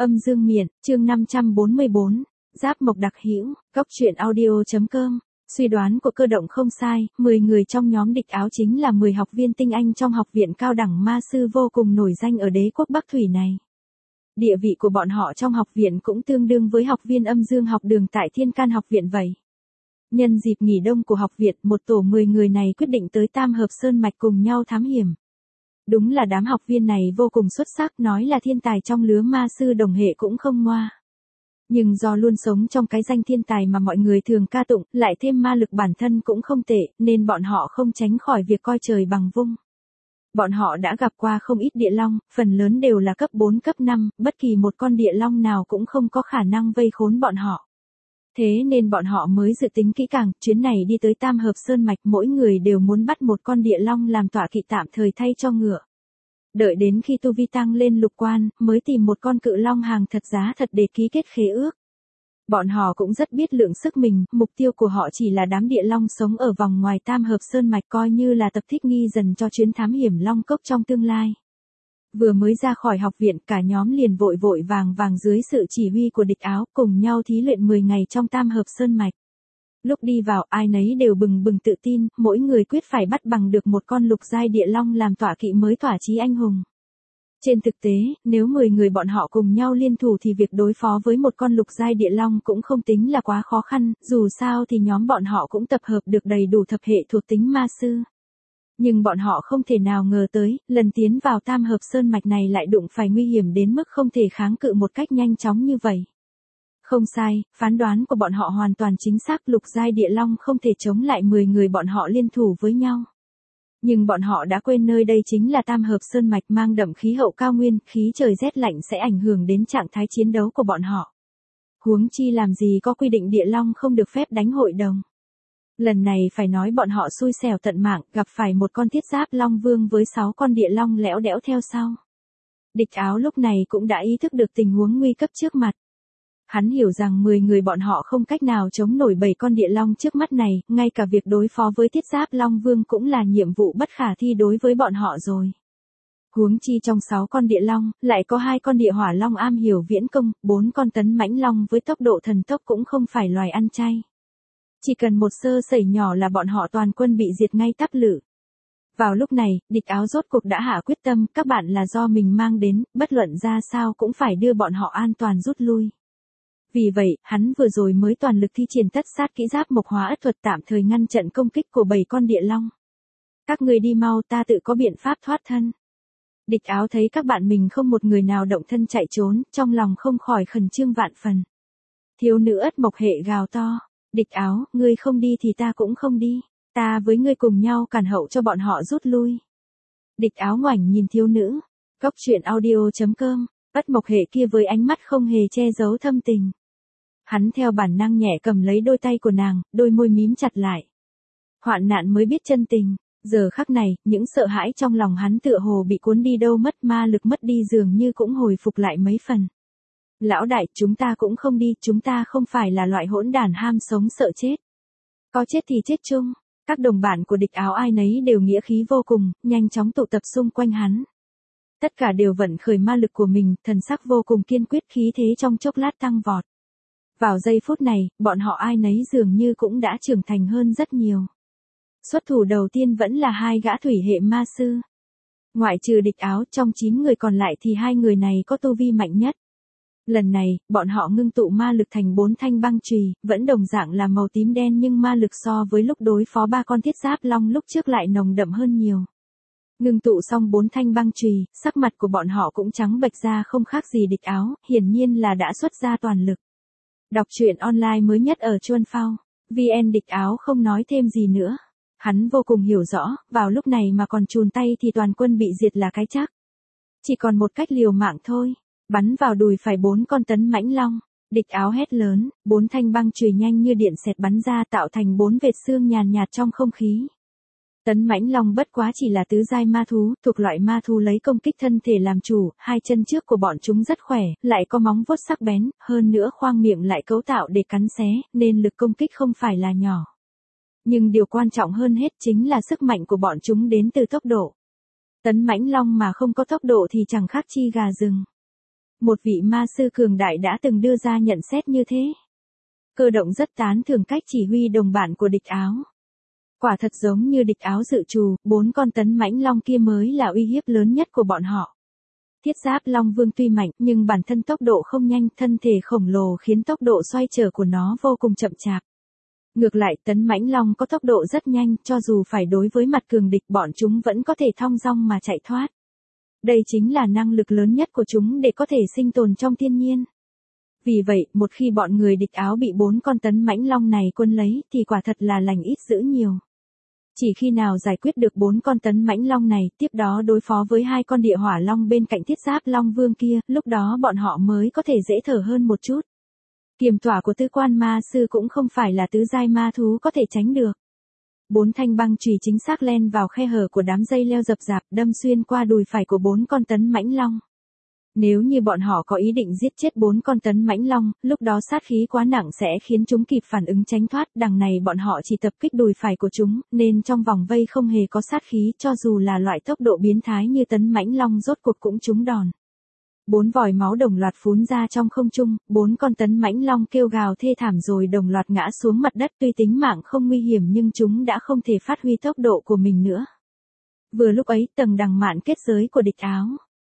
Âm dương miện, chương 544, Giáp Mộc đặc hữu, Góc truyện audio.com. Suy đoán của cơ động không sai, 10 người trong nhóm địch áo chính là 10 học viên tinh anh trong học viện cao đẳng ma sư vô cùng nổi danh ở đế quốc Bắc Thủy này. Địa vị của bọn họ trong học viện cũng tương đương với học viên âm dương học đường tại Thiên Can học viện vậy. Nhân dịp nghỉ đông của học viện, một tổ 10 người này quyết định tới Tam Hợp Sơn Mạch cùng nhau thám hiểm. Đúng là đám học viên này vô cùng xuất sắc, nói là thiên tài trong lứa ma sư đồng hệ cũng không ngoa. Nhưng do luôn sống trong cái danh thiên tài mà mọi người thường ca tụng, lại thêm ma lực bản thân cũng không tệ, nên bọn họ không tránh khỏi việc coi trời bằng vung. Bọn họ đã gặp qua không ít địa long, phần lớn đều là cấp 4 cấp 5, bất kỳ một con địa long nào cũng không có khả năng vây khốn bọn họ. Thế nên bọn họ mới dự tính kỹ càng, chuyến này đi tới Tam Hợp Sơn Mạch mỗi người đều muốn bắt một con địa long làm tọa kỵ tạm thời thay cho ngựa. Đợi đến khi tu vi tăng lên lục quan, mới tìm một con cự long hàng thật giá thật để ký kết khế ước. Bọn họ cũng rất biết lượng sức mình, mục tiêu của họ chỉ là đám địa long sống ở vòng ngoài Tam Hợp Sơn Mạch, coi như là tập thích nghi dần cho chuyến thám hiểm long cốc trong tương lai. Vừa mới ra khỏi học viện, cả nhóm liền vội vội vàng dưới sự chỉ huy của địch áo, cùng nhau thí luyện 10 ngày trong Tam Hợp Sơn Mạch. Lúc đi vào, ai nấy đều bừng bừng tự tin, mỗi người quyết phải bắt bằng được một con lục giai địa long làm tọa kỵ mới tỏa chí anh hùng. Trên thực tế, nếu 10 người bọn họ cùng nhau liên thủ thì việc đối phó với một con lục giai địa long cũng không tính là quá khó khăn, dù sao thì nhóm bọn họ cũng tập hợp được đầy đủ thập hệ thuộc tính ma sư. Nhưng bọn họ không thể nào ngờ tới, lần tiến vào Tam Hợp Sơn Mạch này lại đụng phải nguy hiểm đến mức không thể kháng cự một cách nhanh chóng như vậy. Không sai, phán đoán của bọn họ hoàn toàn chính xác, lục giai địa long không thể chống lại 10 người bọn họ liên thủ với nhau. Nhưng bọn họ đã quên nơi đây chính là Tam Hợp Sơn Mạch, mang đậm khí hậu cao nguyên, khí trời rét lạnh sẽ ảnh hưởng đến trạng thái chiến đấu của bọn họ. Huống chi làm gì có quy định địa long không được phép đánh hội đồng. Lần này phải nói bọn họ xui xẻo tận mạng, gặp phải một con thiết giáp long vương với 6 con địa long lẽo đẽo theo sau. Địch áo lúc này cũng đã ý thức được tình huống nguy cấp trước mặt. Hắn hiểu rằng 10 người bọn họ không cách nào chống nổi 7 con địa long trước mắt này, ngay cả việc đối phó với thiết giáp long vương cũng là nhiệm vụ bất khả thi đối với bọn họ rồi. Huống chi trong 6 con địa long, lại có 2 con địa hỏa long am hiểu viễn công, 4 con tấn mãnh long với tốc độ thần tốc cũng không phải loài ăn chay. Chỉ cần một sơ sẩy nhỏ là bọn họ toàn quân bị diệt ngay tắp lự. Vào lúc này, địch áo rốt cuộc đã hạ quyết tâm, các bạn là do mình mang đến, bất luận ra sao cũng phải đưa bọn họ an toàn rút lui. Vì vậy, hắn vừa rồi mới toàn lực thi triển tất sát kỹ giáp mộc hóa ất thuật tạm thời ngăn trận công kích của 7 con địa long. Các người đi mau, ta tự có biện pháp thoát thân. Địch áo thấy các bạn mình không một người nào động thân chạy trốn, trong lòng không khỏi khẩn trương vạn phần. Thiếu nữ ất mộc hệ gào to. Địch áo, ngươi không đi thì ta cũng không đi. Ta với ngươi cùng nhau cản hậu cho bọn họ rút lui. Địch áo ngoảnh nhìn thiếu nữ. Góc truyện audio.com. Ất mộc hệ kia với ánh mắt không hề che giấu thâm tình. Hắn theo bản năng nhẹ cầm lấy đôi tay của nàng, đôi môi mím chặt lại. Hoạn nạn mới biết chân tình. Giờ khắc này, những sợ hãi trong lòng hắn tựa hồ bị cuốn đi đâu mất, ma lực mất đi dường như cũng hồi phục lại mấy phần. Lão đại, chúng ta cũng không đi, chúng ta không phải là loại hỗn đản ham sống sợ chết. Có chết thì chết chung. Các đồng bạn của địch áo ai nấy đều nghĩa khí vô cùng, nhanh chóng tụ tập xung quanh hắn. Tất cả đều vận khởi ma lực của mình, thần sắc vô cùng kiên quyết, khí thế trong chốc lát tăng vọt. Vào giây phút này, bọn họ ai nấy dường như cũng đã trưởng thành hơn rất nhiều. Xuất thủ đầu tiên vẫn là 2 gã thủy hệ ma sư. Ngoại trừ địch áo, trong 9 người còn lại thì 2 người này có tu vi mạnh nhất. Lần này, bọn họ ngưng tụ ma lực thành 4 thanh băng chùy, vẫn đồng dạng là màu tím đen nhưng ma lực so với lúc đối phó 3 con thiết giáp long lúc trước lại nồng đậm hơn nhiều. Ngưng tụ xong 4 thanh băng chùy, sắc mặt của bọn họ cũng trắng bệch ra không khác gì địch áo, hiển nhiên là đã xuất ra toàn lực. Đọc truyện online mới nhất ở Chuan Phao. VN địch áo không nói thêm gì nữa. Hắn vô cùng hiểu rõ, vào lúc này mà còn chùn tay thì toàn quân bị diệt là cái chắc. Chỉ còn một cách liều mạng thôi. Bắn vào đùi phải 4 con tấn mãnh long. Địch áo hét lớn, 4 thanh băng chùy nhanh như điện xẹt bắn ra tạo thành 4 vệt xương nhàn nhạt trong không khí. Tấn mãnh long bất quá chỉ là tứ giai ma thú, thuộc loại ma thú lấy công kích thân thể làm chủ, 2 chân trước của bọn chúng rất khỏe, lại có móng vuốt sắc bén, hơn nữa khoang miệng lại cấu tạo để cắn xé, nên lực công kích không phải là nhỏ. Nhưng điều quan trọng hơn hết chính là sức mạnh của bọn chúng đến từ tốc độ. Tấn mãnh long mà không có tốc độ thì chẳng khác chi gà rừng. Một vị ma sư cường đại đã từng đưa ra nhận xét như thế. Cơ động rất tán thưởng cách chỉ huy đồng bạn của địch áo. Quả thật giống như địch áo dự trù, 4 con tấn mãnh long kia mới là uy hiếp lớn nhất của bọn họ. Thiết giáp long vương tuy mạnh nhưng bản thân tốc độ không nhanh, thân thể khổng lồ khiến tốc độ xoay trở của nó vô cùng chậm chạp. Ngược lại tấn mãnh long có tốc độ rất nhanh, cho dù phải đối với mặt cường địch bọn chúng vẫn có thể thong dong mà chạy thoát. Đây chính là năng lực lớn nhất của chúng để có thể sinh tồn trong thiên nhiên. Vì vậy, một khi bọn người địch áo bị 4 con tấn mãnh long này quân lấy thì quả thật là lành ít dữ nhiều. Chỉ khi nào giải quyết được 4 con tấn mãnh long này, tiếp đó đối phó với 2 con địa hỏa long bên cạnh thiết giáp long vương kia, lúc đó bọn họ mới có thể dễ thở hơn một chút. Kiềm tỏa của tứ quan ma sư cũng không phải là tứ giai ma thú có thể tránh được. 4 thanh băng chùy chính xác len vào khe hở của đám dây leo rậm rạp, đâm xuyên qua đùi phải của 4 con tấn mãnh long. Nếu như bọn họ có ý định giết chết 4 con tấn mãnh long, lúc đó sát khí quá nặng sẽ khiến chúng kịp phản ứng tránh thoát, đằng này bọn họ chỉ tập kích đùi phải của chúng, nên trong vòng vây không hề có sát khí, cho dù là loại tốc độ biến thái như tấn mãnh long rốt cuộc cũng trúng đòn. 4 vòi máu đồng loạt phún ra trong không trung, 4 con tấn mãnh long kêu gào thê thảm rồi đồng loạt ngã xuống mặt đất, tuy tính mạng không nguy hiểm nhưng chúng đã không thể phát huy tốc độ của mình nữa. Vừa lúc ấy, tầng đằng mạn kết giới của địch áo.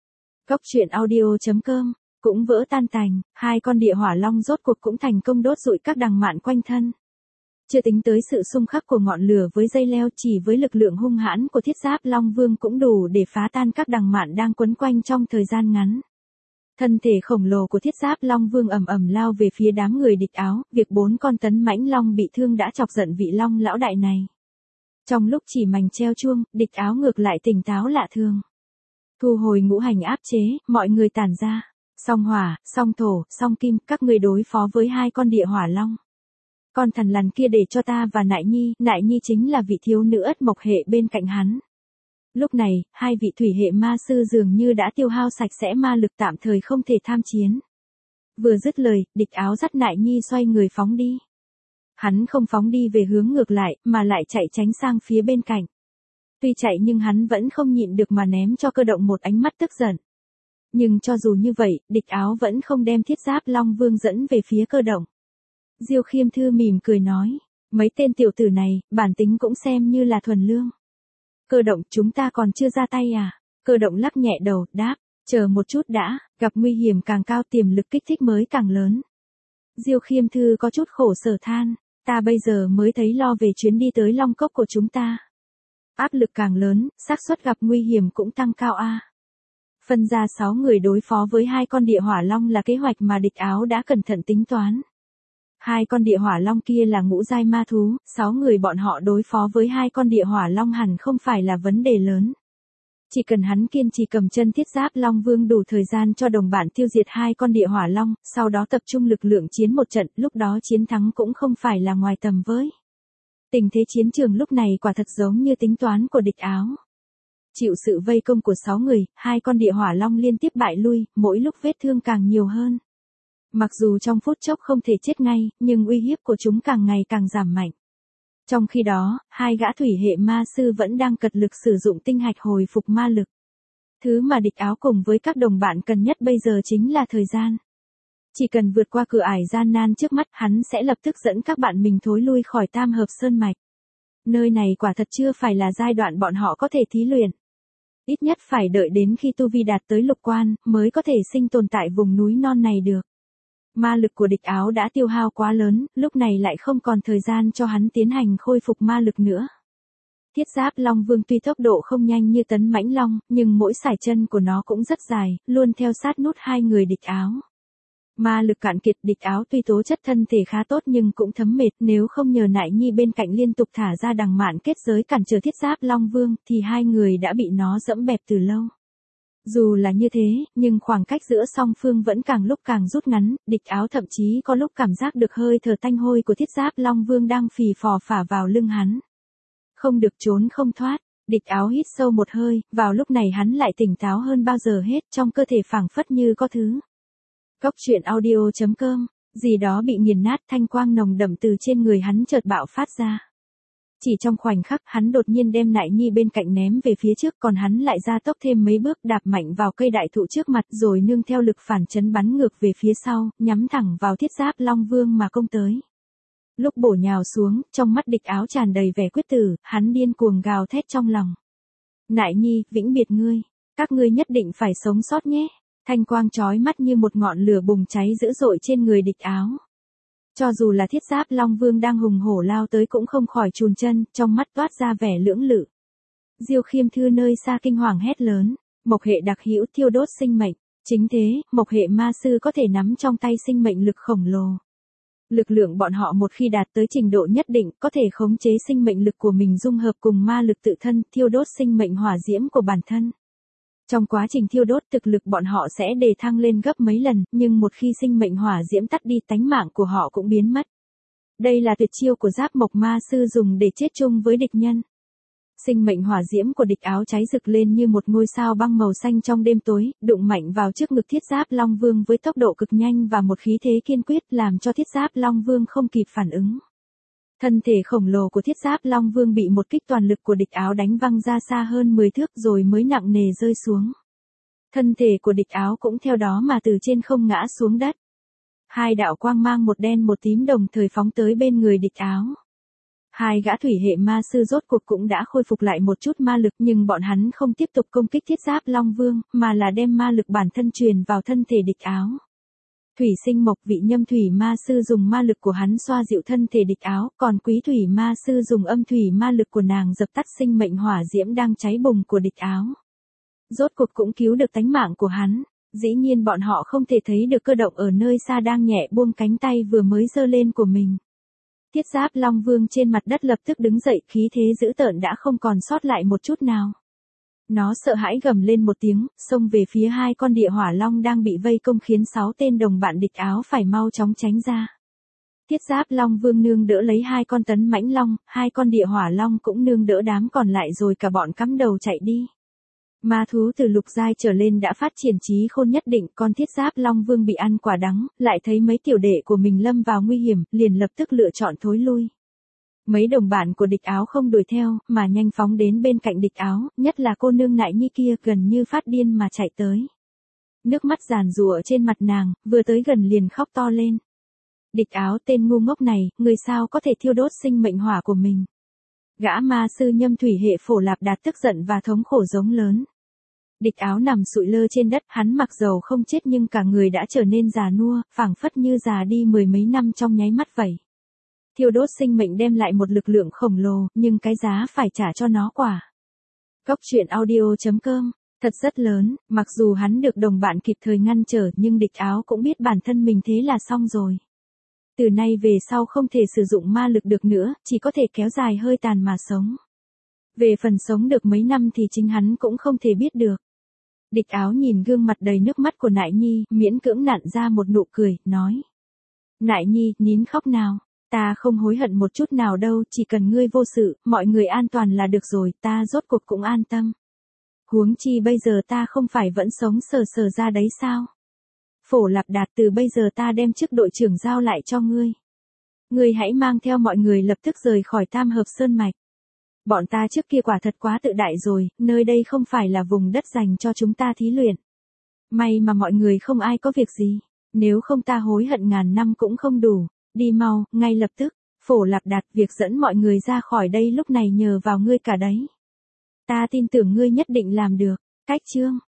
Cốc truyện audio.com cũng vỡ tan tành, 2 con địa hỏa long rốt cuộc cũng thành công đốt rụi các đằng mạn quanh thân. Chưa tính tới sự xung khắc của ngọn lửa với dây leo, chỉ với lực lượng hung hãn của thiết giáp long vương cũng đủ để phá tan các đằng mạn đang quấn quanh trong thời gian ngắn. Thân thể khổng lồ của thiết giáp long vương ầm ầm lao về phía đám người địch áo, việc 4 con tấn mãnh long bị thương đã chọc giận vị long lão đại này. Trong lúc chỉ mảnh treo chuông, địch áo ngược lại tỉnh táo lạ thường. Thu hồi ngũ hành áp chế, mọi người tản ra. Song hỏa, song thổ, song kim, các người đối phó với 2 con địa hỏa long. Con thần lằn kia để cho ta và Nại Nhi chính là vị thiếu nữ ất mộc hệ bên cạnh hắn. Lúc này, 2 vị thủy hệ ma sư dường như đã tiêu hao sạch sẽ ma lực, tạm thời không thể tham chiến. Vừa dứt lời, địch áo dắt Nại Nhi xoay người phóng đi. Hắn không phóng đi về hướng ngược lại, mà lại chạy tránh sang phía bên cạnh. Tuy chạy nhưng hắn vẫn không nhịn được mà ném cho cơ động một ánh mắt tức giận. Nhưng cho dù như vậy, địch áo vẫn không đem thiết giáp long vương dẫn về phía cơ động. Diêu Khiêm Thư mỉm cười nói, mấy tên tiểu tử này, bản tính cũng xem như là thuần lương. Cơ động, chúng ta còn chưa ra tay à? Cơ động lắc nhẹ đầu, đáp, chờ một chút đã, gặp nguy hiểm càng cao tiềm lực kích thích mới càng lớn. Diêu Khiêm Thư có chút khổ sở than, ta bây giờ mới thấy lo về chuyến đi tới Long Cốc của chúng ta. Áp lực càng lớn, xác suất gặp nguy hiểm cũng tăng cao a. Phân ra 6 người đối phó với 2 con địa hỏa long là kế hoạch mà địch áo đã cẩn thận tính toán. 2 con địa hỏa long kia là ngũ giai ma thú, 6 người bọn họ đối phó với 2 con địa hỏa long hẳn không phải là vấn đề lớn. Chỉ cần hắn kiên trì cầm chân thiết giáp long vương đủ thời gian cho đồng bạn tiêu diệt 2 con địa hỏa long, sau đó tập trung lực lượng chiến một trận, lúc đó chiến thắng cũng không phải là ngoài tầm với. Tình thế chiến trường lúc này quả thật giống như tính toán của địch áo. Chịu sự vây công của 6 người, 2 con địa hỏa long liên tiếp bại lui, mỗi lúc vết thương càng nhiều hơn. Mặc dù trong phút chốc không thể chết ngay, nhưng uy hiếp của chúng càng ngày càng giảm mạnh. Trong khi đó, 2 gã thủy hệ ma sư vẫn đang cật lực sử dụng tinh hạch hồi phục ma lực. Thứ mà địch áo cùng với các đồng bạn cần nhất bây giờ chính là thời gian. Chỉ cần vượt qua cửa ải gian nan trước mắt, hắn sẽ lập tức dẫn các bạn mình thối lui khỏi Tam Hợp Sơn Mạch. Nơi này quả thật chưa phải là giai đoạn bọn họ có thể thí luyện. Ít nhất phải đợi đến khi tu vi đạt tới lục quan, mới có thể sinh tồn tại vùng núi non này được. Ma lực của địch áo đã tiêu hao quá lớn, lúc này lại không còn thời gian cho hắn tiến hành khôi phục ma lực nữa. Thiết giáp long vương tuy tốc độ không nhanh như tấn mãnh long, nhưng mỗi sải chân của nó cũng rất dài, luôn theo sát nút 2 người địch áo. Ma lực cạn kiệt, địch áo tuy tố chất thân thể khá tốt nhưng cũng thấm mệt, nếu không nhờ Nại Nhi bên cạnh liên tục thả ra đằng mạn kết giới cản trở thiết giáp long vương, thì 2 người đã bị nó dẫm bẹp từ lâu. Dù là như thế, nhưng khoảng cách giữa song phương vẫn càng lúc càng rút ngắn, địch áo thậm chí có lúc cảm giác được hơi thở tanh hôi của thiết giáp long vương đang phì phò phả vào lưng hắn. Không được trốn không thoát, địch áo hít sâu một hơi, vào lúc này hắn lại tỉnh táo hơn bao giờ hết, trong cơ thể phảng phất như có thứ. Cốc truyện audio.com, gì đó bị nghiền nát, thanh quang nồng đậm từ trên người hắn chợt bạo phát ra. Chỉ trong khoảnh khắc hắn đột nhiên đem Nại Nhi bên cạnh ném về phía trước, còn hắn lại ra tốc thêm mấy bước đạp mạnh vào cây đại thụ trước mặt rồi nương theo lực phản chấn bắn ngược về phía sau, nhắm thẳng vào Thiết Giáp Long Vương mà công tới. Lúc bổ nhào xuống, trong mắt Địch Áo tràn đầy vẻ quyết tử, hắn điên cuồng gào thét trong lòng. Nại Nhi, vĩnh biệt ngươi, các ngươi nhất định phải sống sót nhé. Thanh quang chói mắt như một ngọn lửa bùng cháy dữ dội trên người Địch Áo. Cho dù là Thiết Giáp Long Vương đang hùng hổ lao tới cũng không khỏi chùn chân, trong mắt toát ra vẻ lưỡng lự. Diêu Khiêm Thư nơi xa kinh hoàng hét lớn, Mộc hệ đặc hữu thiêu đốt sinh mệnh, chính thế, Mộc hệ ma sư có thể nắm trong tay sinh mệnh lực khổng lồ. Lực lượng bọn họ một khi đạt tới trình độ nhất định, có thể khống chế sinh mệnh lực của mình dung hợp cùng ma lực tự thân, thiêu đốt sinh mệnh hỏa diễm của bản thân. Trong quá trình thiêu đốt, thực lực bọn họ sẽ đề thăng lên gấp mấy lần, nhưng một khi sinh mệnh hỏa diễm tắt đi, tánh mạng của họ cũng biến mất. Đây là tuyệt chiêu của Giáp Mộc ma sư dùng để chết chung với địch nhân. Sinh mệnh hỏa diễm của Địch Áo cháy rực lên như một ngôi sao băng màu xanh trong đêm tối, đụng mạnh vào trước ngực Thiết Giáp Long Vương với tốc độ cực nhanh và một khí thế kiên quyết, làm cho Thiết Giáp Long Vương không kịp phản ứng. Thân thể khổng lồ của Thiết Giáp Long Vương bị một kích toàn lực của Địch Áo đánh văng ra xa hơn 10 thước rồi mới nặng nề rơi xuống. Thân thể của Địch Áo cũng theo đó mà từ trên không ngã xuống đất. Hai đạo quang mang một đen một tím đồng thời phóng tới bên người Địch Áo. Hai gã thủy hệ ma sư rốt cuộc cũng đã khôi phục lại một chút ma lực, nhưng bọn hắn không tiếp tục công kích Thiết Giáp Long Vương, mà là đem ma lực bản thân truyền vào thân thể Địch Áo. Thủy Sinh Mộc vị Nhâm thủy ma sư dùng ma lực của hắn xoa dịu thân thể Địch Áo, còn Quý thủy ma sư dùng âm thủy ma lực của nàng dập tắt sinh mệnh hỏa diễm đang cháy bùng của Địch Áo. Rốt cuộc cũng cứu được tánh mạng của hắn. Dĩ nhiên bọn họ không thể thấy được cơ động ở nơi xa đang nhẹ buông cánh tay vừa mới giơ lên của mình. Thiết Giáp Long Vương trên mặt đất lập tức đứng dậy, khí thế dữ tợn đã không còn sót lại một chút nào. Nó sợ hãi gầm lên một tiếng, xông về phía hai con địa hỏa long đang bị vây công, khiến 6 tên đồng bạn Địch Áo phải mau chóng tránh ra. Thiết Giáp Long Vương nương đỡ lấy hai con tấn mãnh long, hai con địa hỏa long cũng nương đỡ đám còn lại rồi cả bọn cắm đầu chạy đi. Ma thú từ lục giai trở lên đã phát triển trí khôn nhất định, con Thiết Giáp Long Vương bị ăn quả đắng, lại thấy mấy tiểu đệ của mình lâm vào nguy hiểm, liền lập tức lựa chọn thối lui. Mấy đồng bạn của Địch Áo không đuổi theo, mà nhanh phóng đến bên cạnh Địch Áo, nhất là cô nương Nại Nhi kia gần như phát điên mà chạy tới. Nước mắt giàn giụa trên mặt nàng, vừa tới gần liền khóc to lên. Địch Áo, tên ngu ngốc này, người sao có thể thiêu đốt sinh mệnh hỏa của mình. Gã ma sư Nhâm thủy hệ Phổ Lạp Đạt tức giận và thống khổ giống lớn. Địch Áo nằm sụi lơ trên đất, hắn mặc dầu không chết nhưng cả người đã trở nên già nua, phảng phất như già đi mười mấy năm trong nháy mắt vậy. Thiêu đốt sinh mệnh đem lại một lực lượng khổng lồ, nhưng cái giá phải trả cho nó quả. Góc truyện audio.com, thật rất lớn, mặc dù hắn được đồng bạn kịp thời ngăn trở nhưng Địch Áo cũng biết bản thân mình thế là xong rồi. Từ nay về sau không thể sử dụng ma lực được nữa, chỉ có thể kéo dài hơi tàn mà sống. Về phần sống được mấy năm thì chính hắn cũng không thể biết được. Địch Áo nhìn gương mặt đầy nước mắt của Nại Nhi, miễn cưỡng nặn ra một nụ cười, nói. Nại Nhi, nín khóc nào. Ta không hối hận một chút nào đâu, chỉ cần ngươi vô sự, mọi người an toàn là được rồi, ta rốt cuộc cũng an tâm. Huống chi bây giờ ta không phải vẫn sống sờ sờ ra đấy sao? Phổ Lạp Đạt, từ bây giờ ta đem chức đội trưởng giao lại cho ngươi. Ngươi hãy mang theo mọi người lập tức rời khỏi Tam Hợp Sơn Mạch. Bọn ta trước kia quả thật quá tự đại rồi, nơi đây không phải là vùng đất dành cho chúng ta thí luyện. May mà mọi người không ai có việc gì, nếu không ta hối hận ngàn năm cũng không đủ. Đi mau, ngay lập tức. Phổ Lạp Đạt, việc dẫn mọi người ra khỏi đây lúc này nhờ vào ngươi cả đấy. Ta tin tưởng ngươi nhất định làm được. Cách chương